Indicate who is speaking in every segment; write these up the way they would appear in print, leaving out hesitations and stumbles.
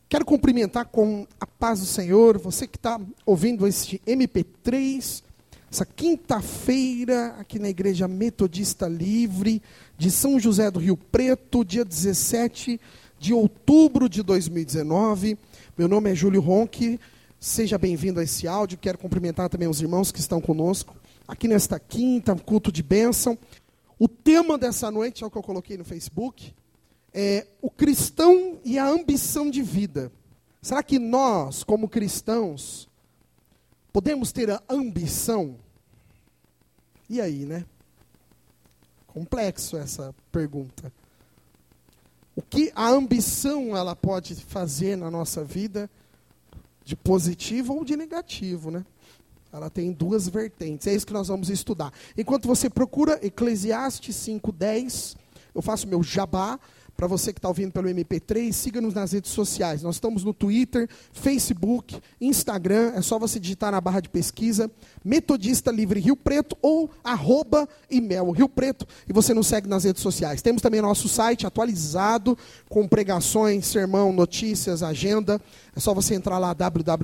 Speaker 1: Quero cumprimentar com a paz do Senhor, você que está ouvindo este MP3, essa quinta-feira, aqui na Igreja Metodista Livre, de São José do Rio Preto, dia 17 de outubro de 2019. Meu nome é Júlio Ronque, seja bem-vindo a esse áudio. Quero cumprimentar também os irmãos que estão conosco, aqui nesta quinta, culto de bênção. O tema dessa noite, é o que eu coloquei no Facebook, é o cristão e a ambição de vida. Será que nós, como cristãos, podemos ter a ambição? E aí, né? Complexo essa pergunta. O que a ambição ela pode fazer na nossa vida, de positivo ou de negativo, né? Ela tem duas vertentes, é isso que nós vamos estudar. Enquanto você procura Eclesiastes 5:10, eu faço meu jabá. Para você que está ouvindo pelo MP3, siga-nos nas redes sociais. Nós estamos no Twitter, Facebook, Instagram. É só você digitar na barra de pesquisa Metodista Livre Rio Preto ou @imel Rio Preto e você nos segue nas redes sociais. Temos também nosso site atualizado com pregações, sermão, notícias, agenda. É só você entrar lá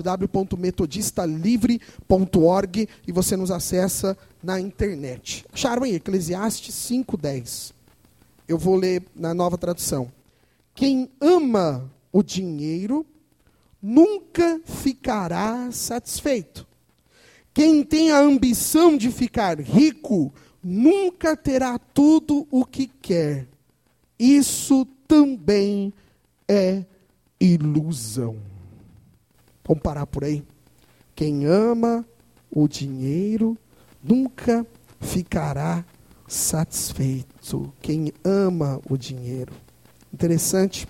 Speaker 1: www.metodistalivre.org e você nos acessa na internet. Acharam aí? Eclesiastes 5:10. Eu vou ler na Nova Tradução. Quem ama o dinheiro nunca ficará satisfeito. Quem tem a ambição de ficar rico nunca terá tudo o que quer. Isso também é ilusão. Vamos parar por aí. Quem ama o dinheiro nunca ficará satisfeito. Quem ama o dinheiro. Interessante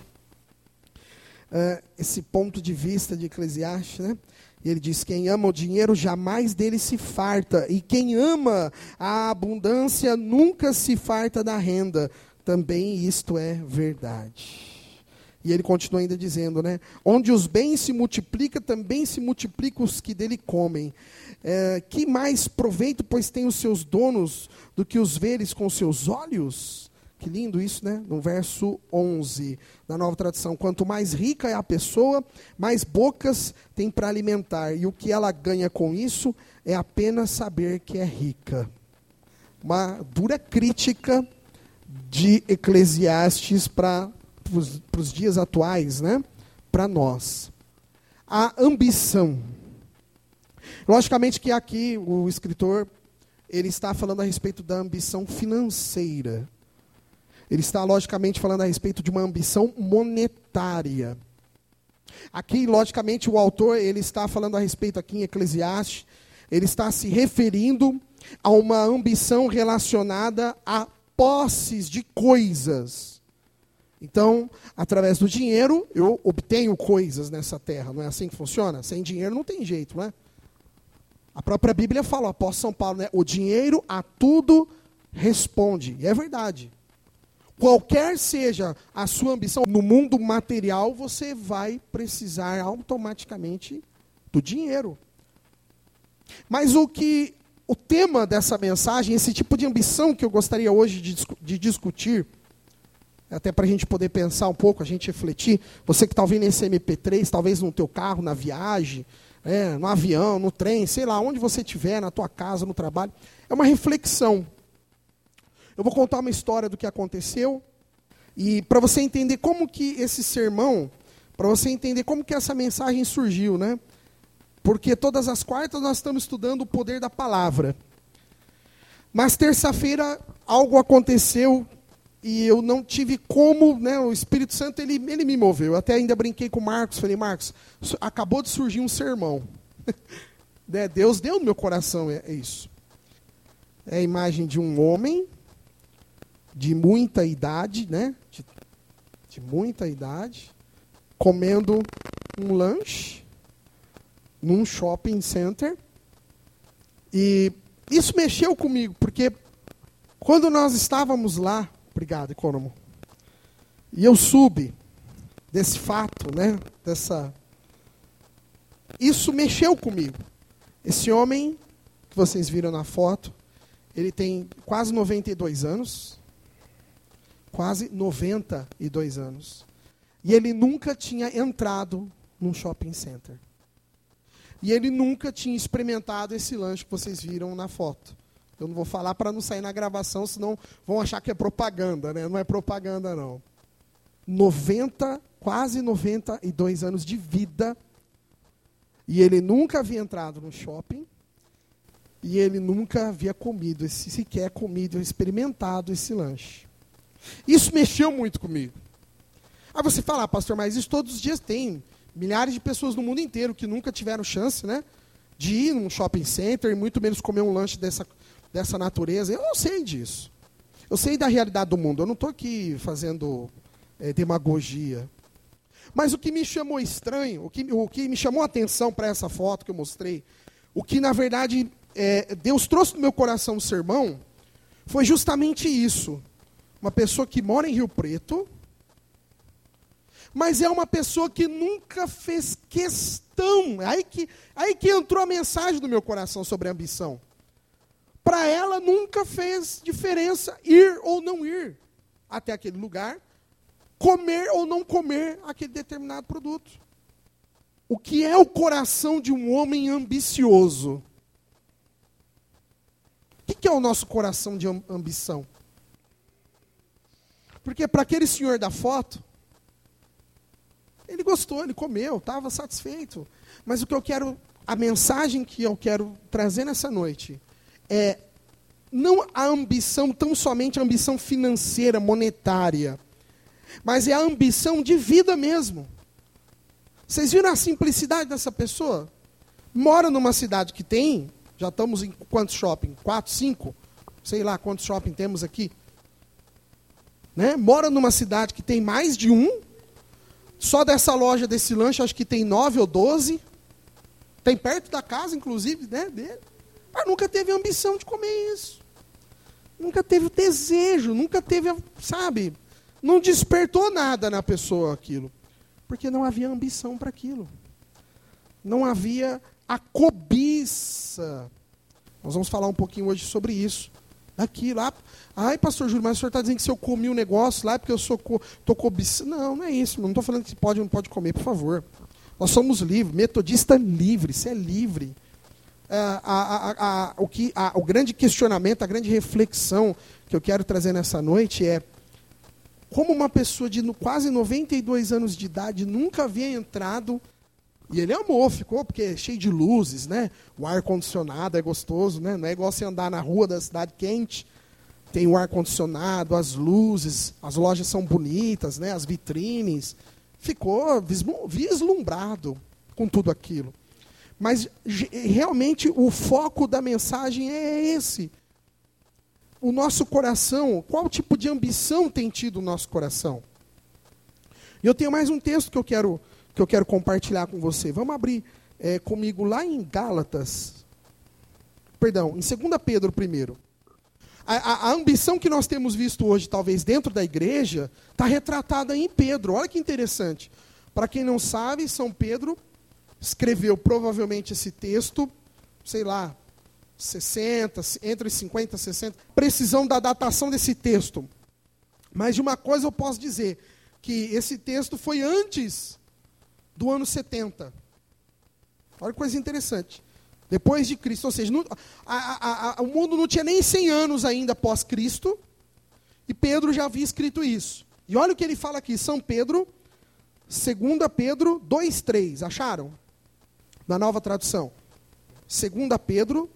Speaker 1: esse ponto de vista de Eclesiastes, né? Ele diz: quem ama o dinheiro jamais dele se farta, e quem ama a abundância nunca se farta da renda. Também isto é verdade. E ele continua ainda dizendo, né? Onde os bens se multiplicam, também se multiplicam os que dele comem. Que mais proveito, pois, tem os seus donos do que os veres com seus olhos? Que lindo isso, né? No verso 11 da Nova Tradução. Quanto mais rica é a pessoa, mais bocas tem para alimentar. E o que ela ganha com isso é apenas saber que é rica. Uma dura crítica de Eclesiastes para os dias atuais, né? Para nós. A ambição. Logicamente que aqui o escritor, ele está falando a respeito da ambição financeira. Ele está, logicamente, falando a respeito de uma ambição monetária. Aqui, logicamente, o autor, ele está falando a respeito aqui em Eclesiastes, ele está se referindo a uma ambição relacionada a posses de coisas. Então, através do dinheiro, eu obtenho coisas nessa terra. Não é assim que funciona? Sem dinheiro não tem jeito, não é? A própria Bíblia fala, o apóstolo São Paulo, né? O dinheiro a tudo responde. E é verdade. Qualquer seja a sua ambição no mundo material, você vai precisar automaticamente do dinheiro. Mas o tema dessa mensagem, esse tipo de ambição que eu gostaria hoje de discutir, até para a gente poder pensar um pouco, a gente refletir, você que está ouvindo esse MP3, talvez no teu carro, na viagem, no avião, no trem, sei lá, onde você estiver, na tua casa, no trabalho, é uma reflexão. Eu vou contar uma história do que aconteceu, e para você entender como que esse sermão, para você entender como que essa mensagem surgiu, né? Porque todas as quartas nós estamos estudando o poder da palavra. Mas terça-feira algo aconteceu e eu não tive como, né? O Espírito Santo ele me moveu. Eu até ainda brinquei com o Marcos, falei: Marcos, acabou de surgir um sermão. Deus deu no meu coração, é isso. É a imagem de um homem de muita idade, né? De muita idade, comendo um lanche num shopping center. E isso mexeu comigo, porque quando nós estávamos lá, obrigado, Economo, e eu soube desse fato, né? Isso mexeu comigo. Esse homem que vocês viram na foto, ele tem quase 92 anos. Quase 92 anos. E ele nunca tinha entrado num shopping center. E ele nunca tinha experimentado esse lanche que vocês viram na foto. Eu não vou falar para não sair na gravação, senão vão achar que é propaganda, né? Não é propaganda, não. Quase 92 anos de vida. E ele nunca havia entrado no shopping. E ele nunca havia sequer comido, experimentado esse lanche. Isso mexeu muito comigo. Aí você fala, pastor, mas isso todos os dias tem. Milhares de pessoas no mundo inteiro que nunca tiveram chance, né, de ir num shopping center e muito menos comer um lanche dessa natureza. Eu não sei disso. Eu sei da realidade do mundo. Eu não estou aqui fazendo demagogia. Mas o que me chamou estranho, o que me chamou a atenção para essa foto que eu mostrei, o que, na verdade, Deus trouxe no meu coração o sermão, foi justamente isso. Uma pessoa que mora em Rio Preto, mas é uma pessoa que nunca fez questão. Aí que entrou a mensagem do meu coração sobre a ambição. Para ela nunca fez diferença ir ou não ir até aquele lugar, comer ou não comer aquele determinado produto. O que é o coração de um homem ambicioso? O que é o nosso coração de ambição? Porque para aquele senhor da foto, ele gostou, ele comeu, estava satisfeito. Mas a mensagem que eu quero trazer nessa noite é não a ambição, tão somente a ambição financeira, monetária, mas é a ambição de vida mesmo. Vocês viram a simplicidade dessa pessoa? Mora numa cidade que tem, já estamos em quantos shopping? 4, 5? Sei lá quantos shopping temos aqui. Né? Mora numa cidade que tem mais de um. Só dessa loja, desse lanche, acho que tem 9 ou 12. Tem perto da casa, inclusive, né, dele. Mas nunca teve ambição de comer isso. Nunca teve o desejo, nunca teve, sabe, não despertou nada na pessoa aquilo. Porque não havia ambição para aquilo. Não havia a cobiça. Nós vamos falar um pouquinho hoje sobre isso. Aquilo lá. Ai, pastor Júlio, mas o senhor está dizendo que se eu comi um negócio lá é porque eu estou cobiçando. Não é isso. Não estou falando que pode ou não pode comer, por favor. Nós somos livres. Metodista livre. Você é livre. O grande questionamento, a grande reflexão que eu quero trazer nessa noite é como uma pessoa de quase 92 anos de idade nunca havia entrado, e ele amou, ficou, porque é cheio de luzes, né? O ar-condicionado é gostoso, né? Não é igual você andar na rua da cidade quente, tem o ar-condicionado, as luzes, as lojas são bonitas, né? As vitrines, ficou vislumbrado com tudo aquilo. Mas realmente o foco da mensagem é esse. O nosso coração, qual tipo de ambição tem tido o nosso coração? E eu tenho mais um texto que eu quero compartilhar com você. Vamos abrir comigo lá em Gálatas. Perdão, em 2 Pedro primeiro. A ambição que nós temos visto hoje, talvez dentro da igreja, está retratada em Pedro. Olha que interessante. Para quem não sabe, São Pedro escreveu provavelmente esse texto, sei lá, 60, entre 50 e 60, precisão da datação desse texto. Mas de uma coisa eu posso dizer, que esse texto foi antes do ano 70. Olha que coisa interessante. Depois de Cristo, ou seja, o mundo não tinha nem 100 anos ainda após Cristo, e Pedro já havia escrito isso. E olha o que ele fala aqui, São Pedro, 2 Pedro 2:3, acharam? Na nova tradução. 2 Pedro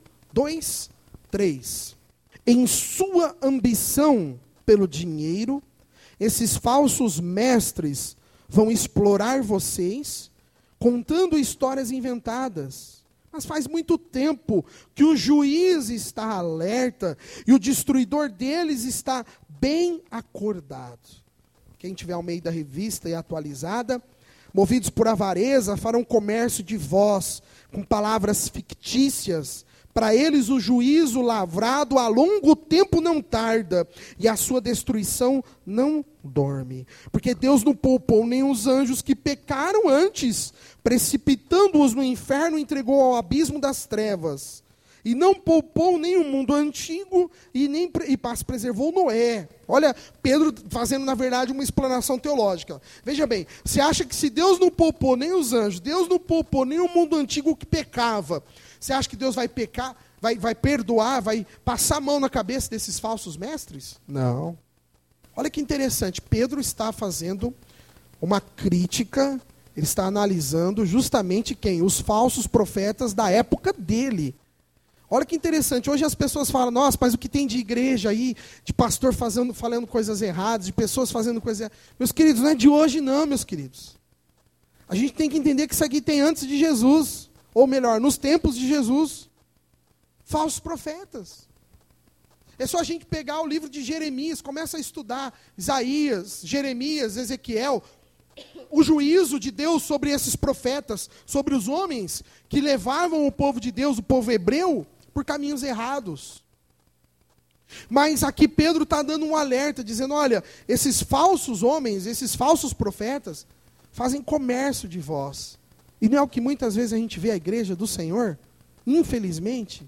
Speaker 1: 2:3. Em sua ambição pelo dinheiro, esses falsos mestres vão explorar vocês, contando histórias inventadas. Mas faz muito tempo que o juiz está alerta e o destruidor deles está bem acordado. Quem tiver ao meio da revista e atualizada, movidos por avareza, farão comércio de vós, com palavras fictícias. Para eles o juízo lavrado a longo tempo não tarda, e a sua destruição não dorme. Porque Deus não poupou nem os anjos que pecaram antes, precipitando-os no inferno, entregou ao abismo das trevas. E não poupou nem o mundo antigo e preservou Noé. Olha, Pedro fazendo, na verdade, uma explanação teológica. Veja bem, você acha que se Deus não poupou nem os anjos, Deus não poupou nem o mundo antigo que pecava, você acha que Deus vai pecar, vai perdoar, vai passar a mão na cabeça desses falsos mestres? Não. Olha que interessante, Pedro está fazendo uma crítica, ele está analisando justamente quem? Os falsos profetas da época dele. Olha que interessante, hoje as pessoas falam, nossa, mas o que tem de igreja aí, de pastor falando coisas erradas, de pessoas fazendo coisas erradas. Meus queridos, não é de hoje não, meus queridos. A gente tem que entender que isso aqui tem antes de Jesus, ou melhor, nos tempos de Jesus. Falsos profetas. É só a gente pegar o livro de Jeremias, começa a estudar Isaías, Jeremias, Ezequiel, o juízo de Deus sobre esses profetas, sobre os homens que levavam o povo de Deus, o povo hebreu, por caminhos errados. Mas aqui Pedro está dando um alerta, dizendo, olha, esses falsos homens, esses falsos profetas, fazem comércio de vós. E não é o que muitas vezes a gente vê a igreja do Senhor? Infelizmente,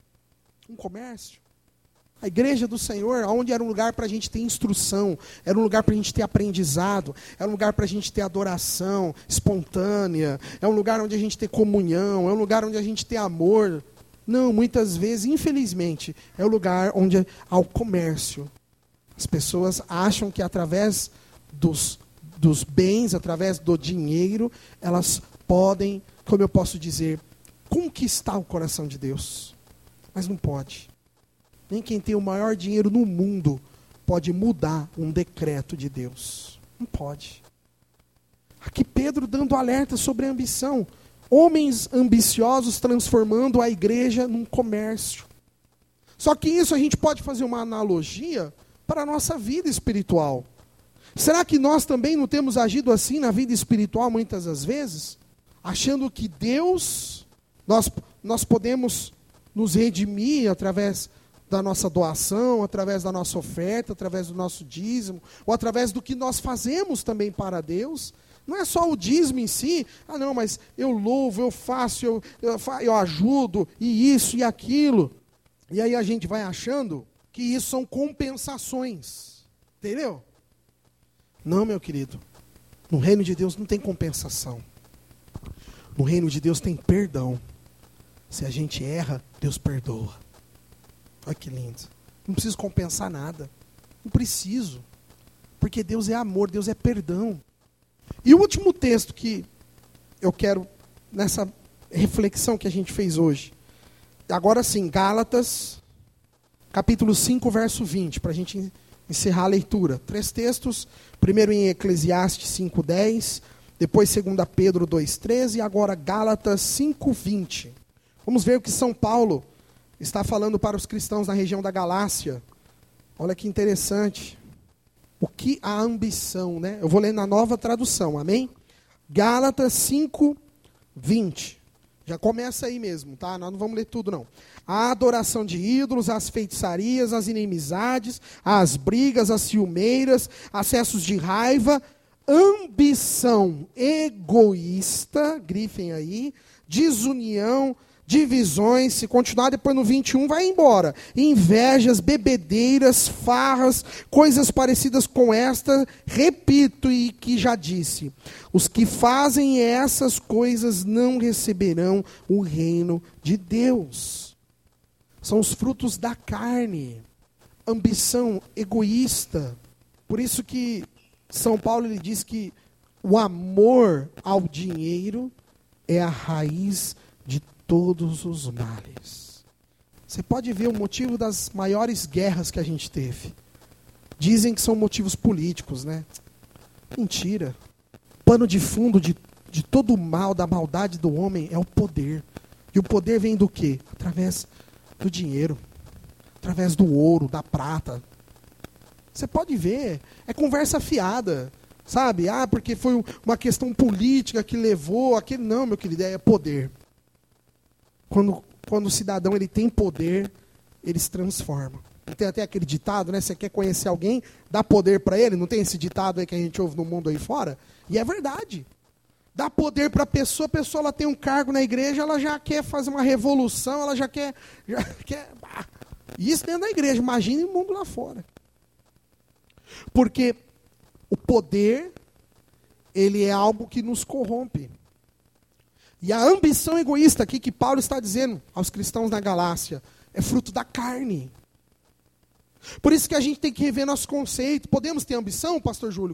Speaker 1: um comércio. A igreja do Senhor, onde era um lugar para a gente ter instrução, era um lugar para a gente ter aprendizado, era um lugar para a gente ter adoração espontânea, é um lugar onde a gente tem comunhão, é um lugar onde a gente tem amor. Não, muitas vezes, infelizmente, é o lugar onde há o comércio. As pessoas acham que através dos bens, através do dinheiro, elas podem, como eu posso dizer, conquistar o coração de Deus. Mas não pode. Nem quem tem o maior dinheiro no mundo pode mudar um decreto de Deus. Não pode. Aqui Pedro dando alerta sobre a ambição. Homens ambiciosos transformando a igreja num comércio. Só que isso a gente pode fazer uma analogia para a nossa vida espiritual. Será que nós também não temos agido assim na vida espiritual muitas das vezes? Achando que Deus, nós podemos nos redimir através da nossa doação, através da nossa oferta, através do nosso dízimo, ou através do que nós fazemos também para Deus. Não é só o dízimo em si, não, mas eu louvo, eu faço, eu ajudo, e isso e aquilo. E aí a gente vai achando que isso são compensações. Entendeu? Não, meu querido. No reino de Deus não tem compensação. No reino de Deus tem perdão. Se a gente erra, Deus perdoa. Olha que lindo. Não preciso compensar nada. Não preciso. Porque Deus é amor, Deus é perdão. E o último texto que eu quero, nessa reflexão que a gente fez hoje. Agora sim, Gálatas, capítulo 5, verso 20, para a gente encerrar a leitura. 3 textos, primeiro em Eclesiastes 5:10, depois 2 Pedro 2:13 e agora Gálatas 5:20. Vamos ver o que São Paulo está falando para os cristãos na região da Galácia. Olha que interessante. O que a ambição, né? Eu vou ler na Nova Tradução, amém? Gálatas 5:20. Já começa aí mesmo, tá? Nós não vamos ler tudo, não. A adoração de ídolos, as feitiçarias, as inimizades, as brigas, as ciumeiras, acessos de raiva, ambição egoísta, grifem aí, desunião, divisões, se continuar depois no 21, vai embora. Invejas, bebedeiras, farras, coisas parecidas com esta, repito e que já disse. Os que fazem essas coisas não receberão o reino de Deus. São os frutos da carne. Ambição egoísta. Por isso que São Paulo ele diz que o amor ao dinheiro é a raiz de todos os males. Você pode ver o motivo das maiores guerras que a gente teve. Dizem que são motivos políticos, né? Mentira. Pano de fundo de todo o mal, da maldade do homem é o poder. E o poder vem do quê? Através do dinheiro. Através do ouro, da prata. Você pode ver, é conversa fiada. Sabe? Porque foi uma questão política que levou aquele... Não, meu querido, é poder. Quando o cidadão ele tem poder, ele se transforma. Tem até aquele ditado, né? Você quer conhecer alguém, dá poder para ele. Não tem esse ditado aí que a gente ouve no mundo aí fora? E é verdade. dá poder para a pessoa ela tem um cargo na igreja, ela já quer fazer uma revolução, ela já quer isso dentro da igreja, imagine o mundo lá fora. Porque o poder, ele é algo que nos corrompe. E a ambição egoísta aqui que Paulo está dizendo aos cristãos na Galácia, é fruto da carne. Por isso que a gente tem que rever nosso conceito. Podemos ter ambição, pastor Júlio?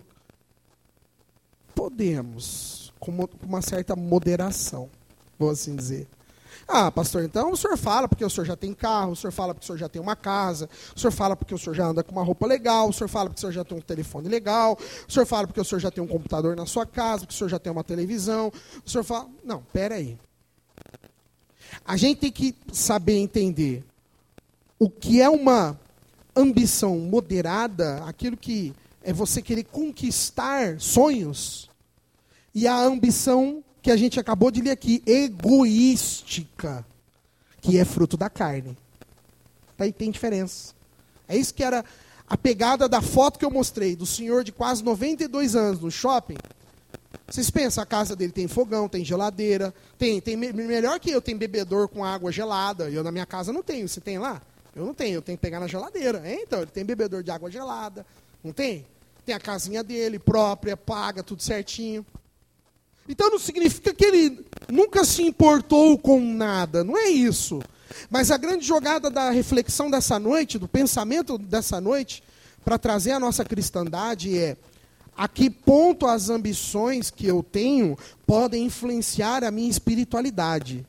Speaker 1: Podemos, com uma certa moderação, vou assim dizer. Ah, pastor, então o senhor fala porque o senhor já tem carro, o senhor fala porque o senhor já tem uma casa, o senhor fala porque o senhor já anda com uma roupa legal, o senhor fala porque o senhor já tem um telefone legal, o senhor fala porque o senhor já tem um computador na sua casa, porque o senhor já tem uma televisão, o senhor fala... Não, pera aí. A gente tem que saber entender o que é uma ambição moderada, aquilo que é você querer conquistar sonhos, e a ambição que a gente acabou de ler aqui, egoística, que é fruto da carne. Aí tem diferença. É isso que era a pegada da foto que eu mostrei, do senhor de quase 92 anos no shopping. Vocês pensam, a casa dele tem fogão, tem geladeira, tem melhor que eu, tem bebedor com água gelada. Eu na minha casa não tenho, você tem lá? Eu não tenho, eu tenho que pegar na geladeira. Então, ele tem bebedor de água gelada, não tem? Tem a casinha dele própria, paga, tudo certinho. Então não significa que ele nunca se importou com nada, não é isso. Mas a grande jogada da reflexão dessa noite, do pensamento dessa noite, para trazer a nossa cristandade é: a que ponto as ambições que eu tenho podem influenciar a minha espiritualidade?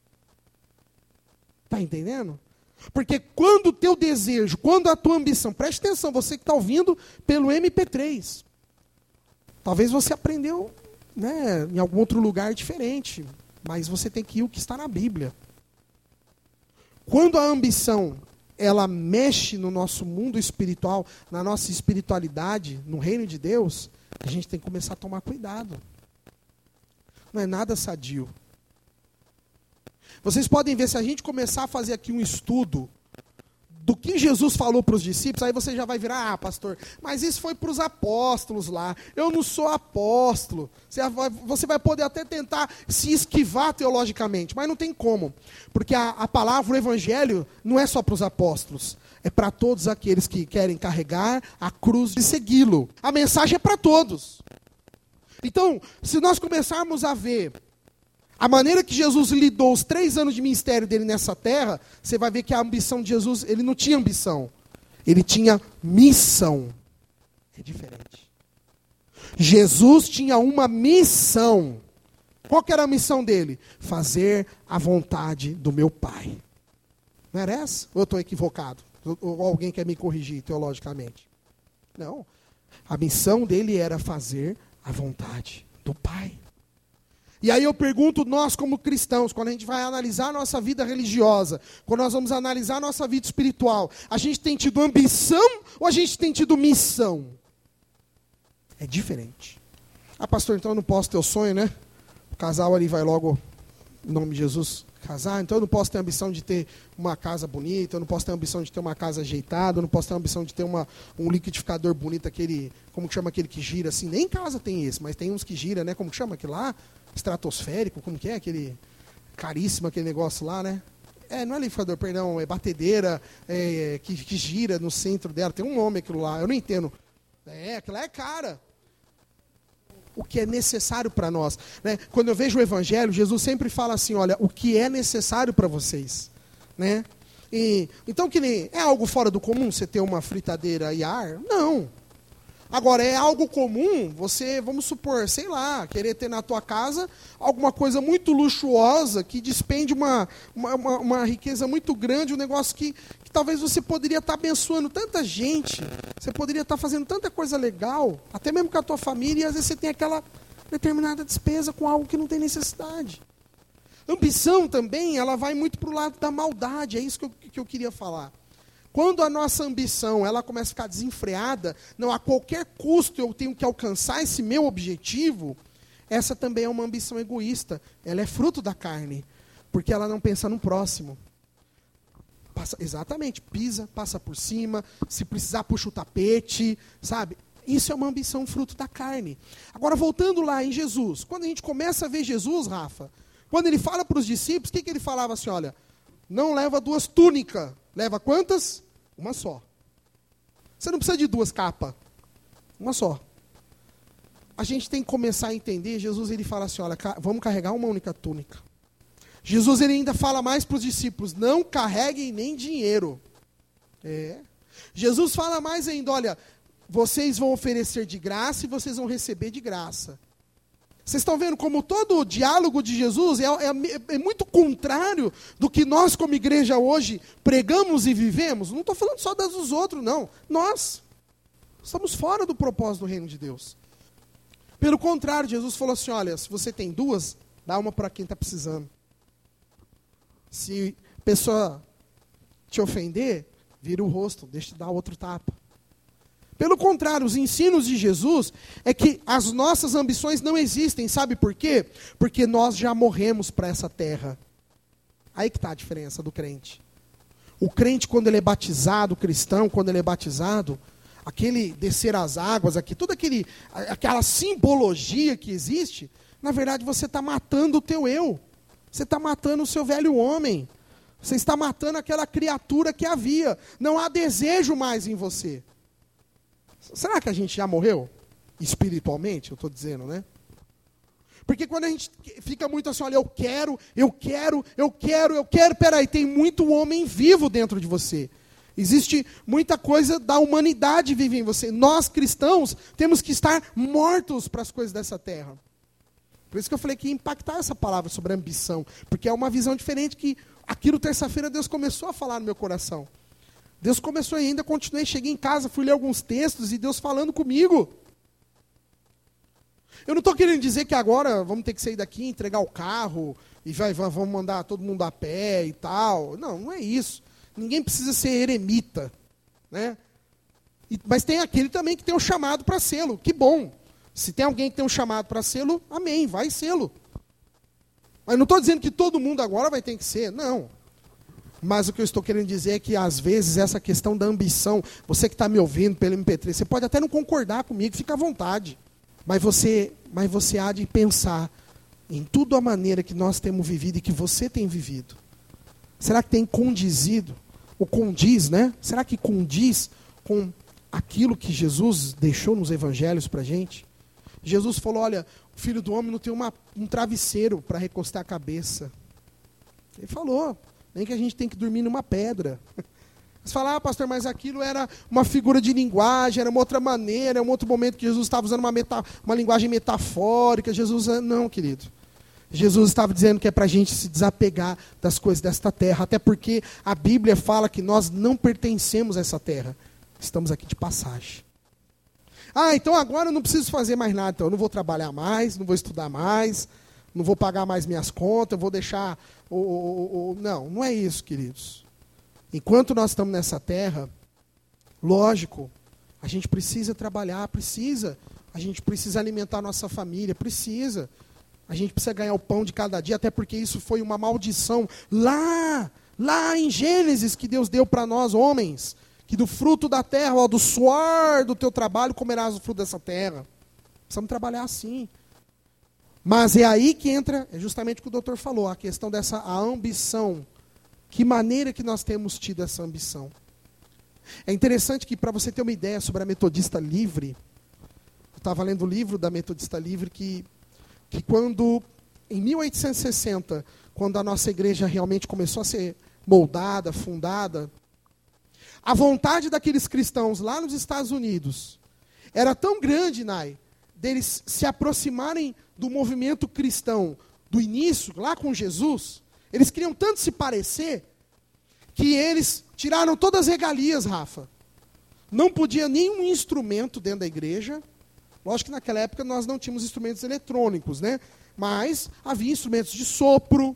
Speaker 1: Está entendendo? Porque quando o teu desejo, quando a tua ambição, preste atenção, você que está ouvindo pelo MP3, talvez você aprendeu, né, em algum outro lugar diferente, mas você tem que ir o que está na Bíblia. Quando a ambição, ela mexe no nosso mundo espiritual, na nossa espiritualidade, no reino de Deus, a gente tem que começar a tomar cuidado. Não é nada sadio. Vocês podem ver, se a gente começar a fazer aqui um estudo do que Jesus falou para os discípulos, aí você já vai virar, pastor, mas isso foi para os apóstolos lá, eu não sou apóstolo. Você vai poder até tentar se esquivar teologicamente, mas não tem como, porque a palavra, o evangelho, não é só para os apóstolos, é para todos aqueles que querem carregar a cruz e segui-lo. A mensagem é para todos. Então, se nós começarmos a ver a maneira que Jesus lidou os 3 anos de ministério dele nessa terra, você vai ver que a ambição de Jesus, ele não tinha ambição. Ele tinha missão. É diferente. Jesus tinha uma missão. Qual que era a missão dele? Fazer a vontade do meu Pai. Não era essa? Ou eu estou equivocado? Ou alguém quer me corrigir teologicamente? Não. A missão dele era fazer a vontade do Pai. E aí eu pergunto, nós como cristãos, quando a gente vai analisar a nossa vida religiosa, quando nós vamos analisar a nossa vida espiritual, a gente tem tido ambição ou a gente tem tido missão? É diferente. Ah, pastor, então eu não posso ter o sonho, né? O casal ali vai logo, em nome de Jesus, casar, então eu não posso ter a ambição de ter uma casa bonita, eu não posso ter a ambição de ter uma casa ajeitada, eu não posso ter a ambição de ter um liquidificador bonito, aquele, como que chama aquele que gira assim? Nem em casa tem esse, mas tem uns que gira, né? Como que chama aquele lá? Estratosférico, como que é? Aquele caríssimo, aquele negócio lá, né? Não é liquidificador, perdão, é batedeira que gira no centro dela, tem um nome aquilo lá, eu não entendo. Aquilo lá é cara. O que é necessário para nós, né? Quando eu vejo o Evangelho, Jesus sempre fala assim, olha, o que é necessário para vocês, né? Então, que nem, é algo fora do comum você ter uma fritadeira e ar? Não. Agora, é algo comum você, vamos supor, sei lá, querer ter na tua casa alguma coisa muito luxuosa, que despende uma riqueza muito grande, um negócio que talvez você poderia estar abençoando tanta gente, você poderia estar fazendo tanta coisa legal, até mesmo com a tua família, e às vezes você tem aquela determinada despesa com algo que não tem necessidade. Ambição também, ela vai muito para o lado da maldade, é isso que eu queria falar. Quando a nossa ambição ela começa a ficar desenfreada, não, a qualquer custo eu tenho que alcançar esse meu objetivo, essa também é uma ambição egoísta. Ela é fruto da carne, porque ela não pensa no próximo. Exatamente, pisa, passa por cima, se precisar puxa o tapete, sabe? Isso é uma ambição fruto da carne. Agora, voltando lá em Jesus, quando a gente começa a ver Jesus, Rafa, quando ele fala para os discípulos, o que ele falava assim, olha, não leva 2 túnicas, leva quantas? Uma só. Você não precisa de 2 capas, uma só. A gente tem que começar a entender, Jesus ele fala assim, olha, vamos carregar uma única túnica. Jesus ele ainda fala mais para os discípulos, não carreguem nem dinheiro. Jesus fala mais ainda, olha, vocês vão oferecer de graça e vocês vão receber de graça. Vocês estão vendo como todo o diálogo de Jesus é muito contrário do que nós como igreja hoje pregamos e vivemos? Não estou falando só dos outros, não. Nós estamos fora do propósito do reino de Deus. Pelo contrário, Jesus falou assim, olha, se você tem 2, dá uma para quem está precisando. Se a pessoa te ofender, vira o rosto, deixa de dar outro tapa. Pelo contrário, os ensinos de Jesus é que as nossas ambições não existem. Sabe por quê? Porque nós já morremos para essa terra. Aí que está a diferença do crente. O crente, quando ele é batizado, o cristão, quando ele é batizado, aquele descer as águas, toda aquela simbologia que existe, na verdade você está matando o teu eu. Você está matando o seu velho homem. Você está matando aquela criatura que havia. Não há desejo mais em você. Será que a gente já morreu? Espiritualmente, eu estou dizendo, né? Porque quando a gente fica muito assim, olha, eu quero, peraí, tem muito homem vivo dentro de você. Existe muita coisa da humanidade vive em você. Nós, cristãos, temos que estar mortos para as coisas dessa terra. Por isso que eu falei que ia impactar essa palavra sobre ambição. Porque é uma visão diferente que aquilo terça-feira Deus começou a falar no meu coração. Deus começou e ainda continuei, cheguei em casa, fui ler alguns textos e Deus falando comigo. Eu não estou querendo dizer que agora vamos ter que sair daqui, entregar o carro e vamos mandar todo mundo a pé e tal. Não, não é isso. Ninguém precisa ser eremita, né? Mas tem aquele também que tem um chamado para sê-lo. Que bom. Se tem alguém que tem um chamado para sê-lo, amém, vai sê-lo. Mas não estou dizendo que todo mundo agora vai ter que ser, não. Mas o que eu estou querendo dizer é que, às vezes, essa questão da ambição, você que está me ouvindo pelo MP3, você pode até não concordar comigo, fica à vontade. Mas você há de pensar em tudo a maneira que nós temos vivido e que você tem vivido. Será que tem condizido, ou condiz, né? Será que condiz com aquilo que Jesus deixou nos evangelhos para a gente? Jesus falou, olha, o Filho do Homem não tem um travesseiro para recostar a cabeça. Ele falou, nem que a gente tem que dormir numa pedra. Você fala, pastor, mas aquilo era uma figura de linguagem, era uma outra maneira, é um outro momento que Jesus estava usando uma linguagem metafórica. Jesus, não, querido. Jesus estava dizendo que é para a gente se desapegar das coisas desta terra, até porque a Bíblia fala que nós não pertencemos a essa terra. Estamos aqui de passagem. Então agora eu não preciso fazer mais nada, então eu não vou trabalhar mais, não vou estudar mais, não vou pagar mais minhas contas, eu vou deixar... Não é isso, queridos. Enquanto nós estamos nessa terra, lógico, a gente precisa trabalhar, a gente precisa alimentar a nossa família, a gente precisa ganhar o pão de cada dia, até porque isso foi uma maldição lá em Gênesis que Deus deu para nós, homens, que do fruto da terra, do suor do teu trabalho, comerás o fruto dessa terra. Precisamos trabalhar assim. Mas é aí que entra, é justamente o que o doutor falou, a questão a ambição. Que maneira que nós temos tido essa ambição? É interessante que, para você ter uma ideia sobre a Metodista Livre, eu estava lendo o livro da Metodista Livre, que quando, em 1860, quando a nossa igreja realmente começou a ser moldada, fundada, a vontade daqueles cristãos lá nos Estados Unidos era tão grande, deles se aproximarem do movimento cristão do início, lá com Jesus. Eles queriam tanto se parecer que eles tiraram todas as regalias, Rafa. Não podia nenhum instrumento dentro da igreja. Lógico que naquela época nós não tínhamos instrumentos eletrônicos, né? Mas havia instrumentos de sopro.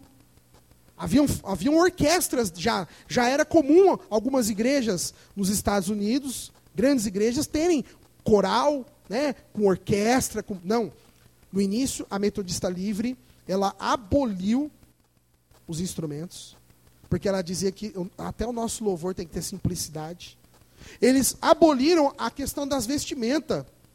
Speaker 1: Haviam orquestras, já era comum algumas igrejas nos Estados Unidos, grandes igrejas, terem coral, né, com orquestra. Não. No início, a Metodista Livre, ela aboliu os instrumentos, porque ela dizia que até o nosso louvor tem que ter simplicidade. Eles aboliram a questão das vestimentas.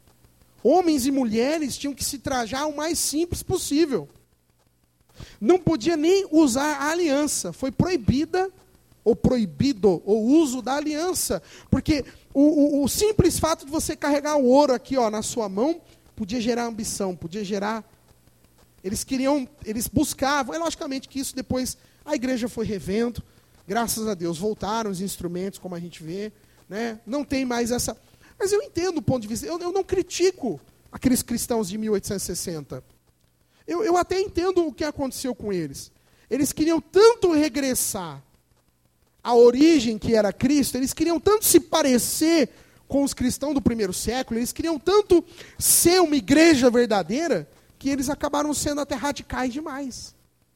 Speaker 1: Homens e mulheres tinham que se trajar o mais simples possível. Não podia nem usar a aliança. Foi proibido o uso da aliança. Porque o simples fato de você carregar o ouro aqui na sua mão, podia gerar ambição, podia gerar... Eles buscavam, logicamente que isso depois a igreja foi revendo, graças a Deus, voltaram os instrumentos, como a gente vê, né? Não tem mais essa... Mas eu entendo o ponto de vista, eu não critico aqueles cristãos de 1860. Eu até entendo o que aconteceu com eles. Eles queriam tanto regressar à origem que era Cristo, eles queriam tanto se parecer com os cristãos do primeiro século, eles queriam tanto ser uma igreja verdadeira, que eles acabaram sendo até radicais demais.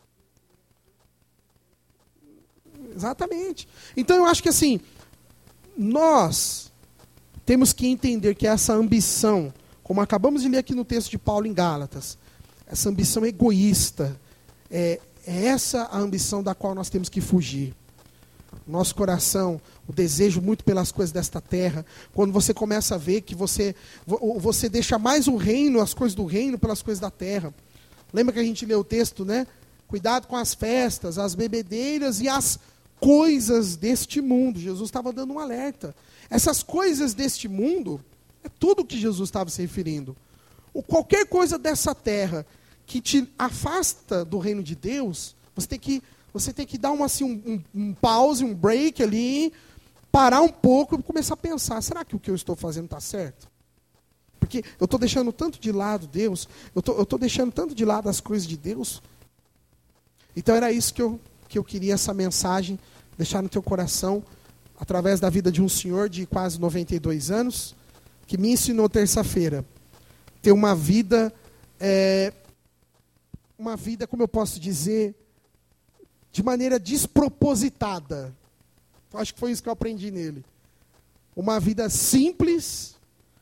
Speaker 1: Exatamente. Então eu acho que assim, nós temos que entender que essa ambição, como acabamos de ler aqui no texto de Paulo em Gálatas, essa ambição egoísta, é essa a ambição da qual nós temos que fugir. Nosso coração, o desejo muito pelas coisas desta terra, quando você começa a ver que você deixa mais o reino, as coisas do reino, pelas coisas da terra. Lembra que a gente leu o texto, né? Cuidado com as festas, as bebedeiras e as coisas deste mundo. Jesus estava dando um alerta. Essas coisas deste mundo, é tudo o que Jesus estava se referindo. Qualquer coisa dessa terra que te afasta do reino de Deus, você tem que dar um pause, um break ali, parar um pouco e começar a pensar, será que o que eu estou fazendo está certo? Porque eu estou deixando tanto de lado Deus, eu estou deixando tanto de lado as coisas de Deus. Então era isso que eu queria, essa mensagem, deixar no teu coração, através da vida de um senhor de quase 92 anos, que me ensinou terça-feira, ter uma vida, como eu posso dizer, de maneira despropositada. Acho que foi isso que eu aprendi nele. Uma vida simples,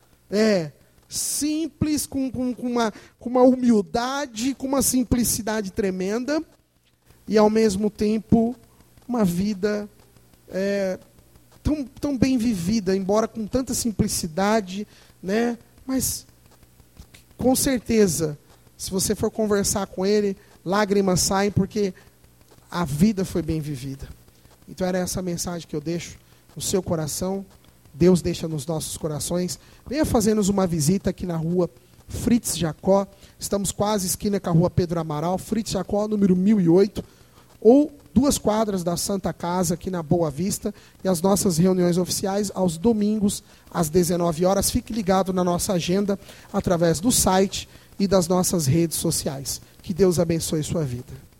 Speaker 1: simples, com uma humildade, com uma simplicidade tremenda, e ao mesmo tempo uma vida tão bem vivida, embora com tanta simplicidade, né? Mas com certeza, se você for conversar com ele, lágrimas saem, porque a vida foi bem vivida. Então era essa mensagem que eu deixo no seu coração. Deus deixa nos nossos corações. Venha fazer-nos uma visita aqui na rua Fritz Jacó. Estamos quase esquina com a rua Pedro Amaral. Fritz Jacó, número 1008. Ou 2 quadras da Santa Casa, aqui na Boa Vista. E as nossas reuniões oficiais aos domingos, às 19 horas. Fique ligado na nossa agenda, através do site e das nossas redes sociais. Que Deus abençoe sua vida.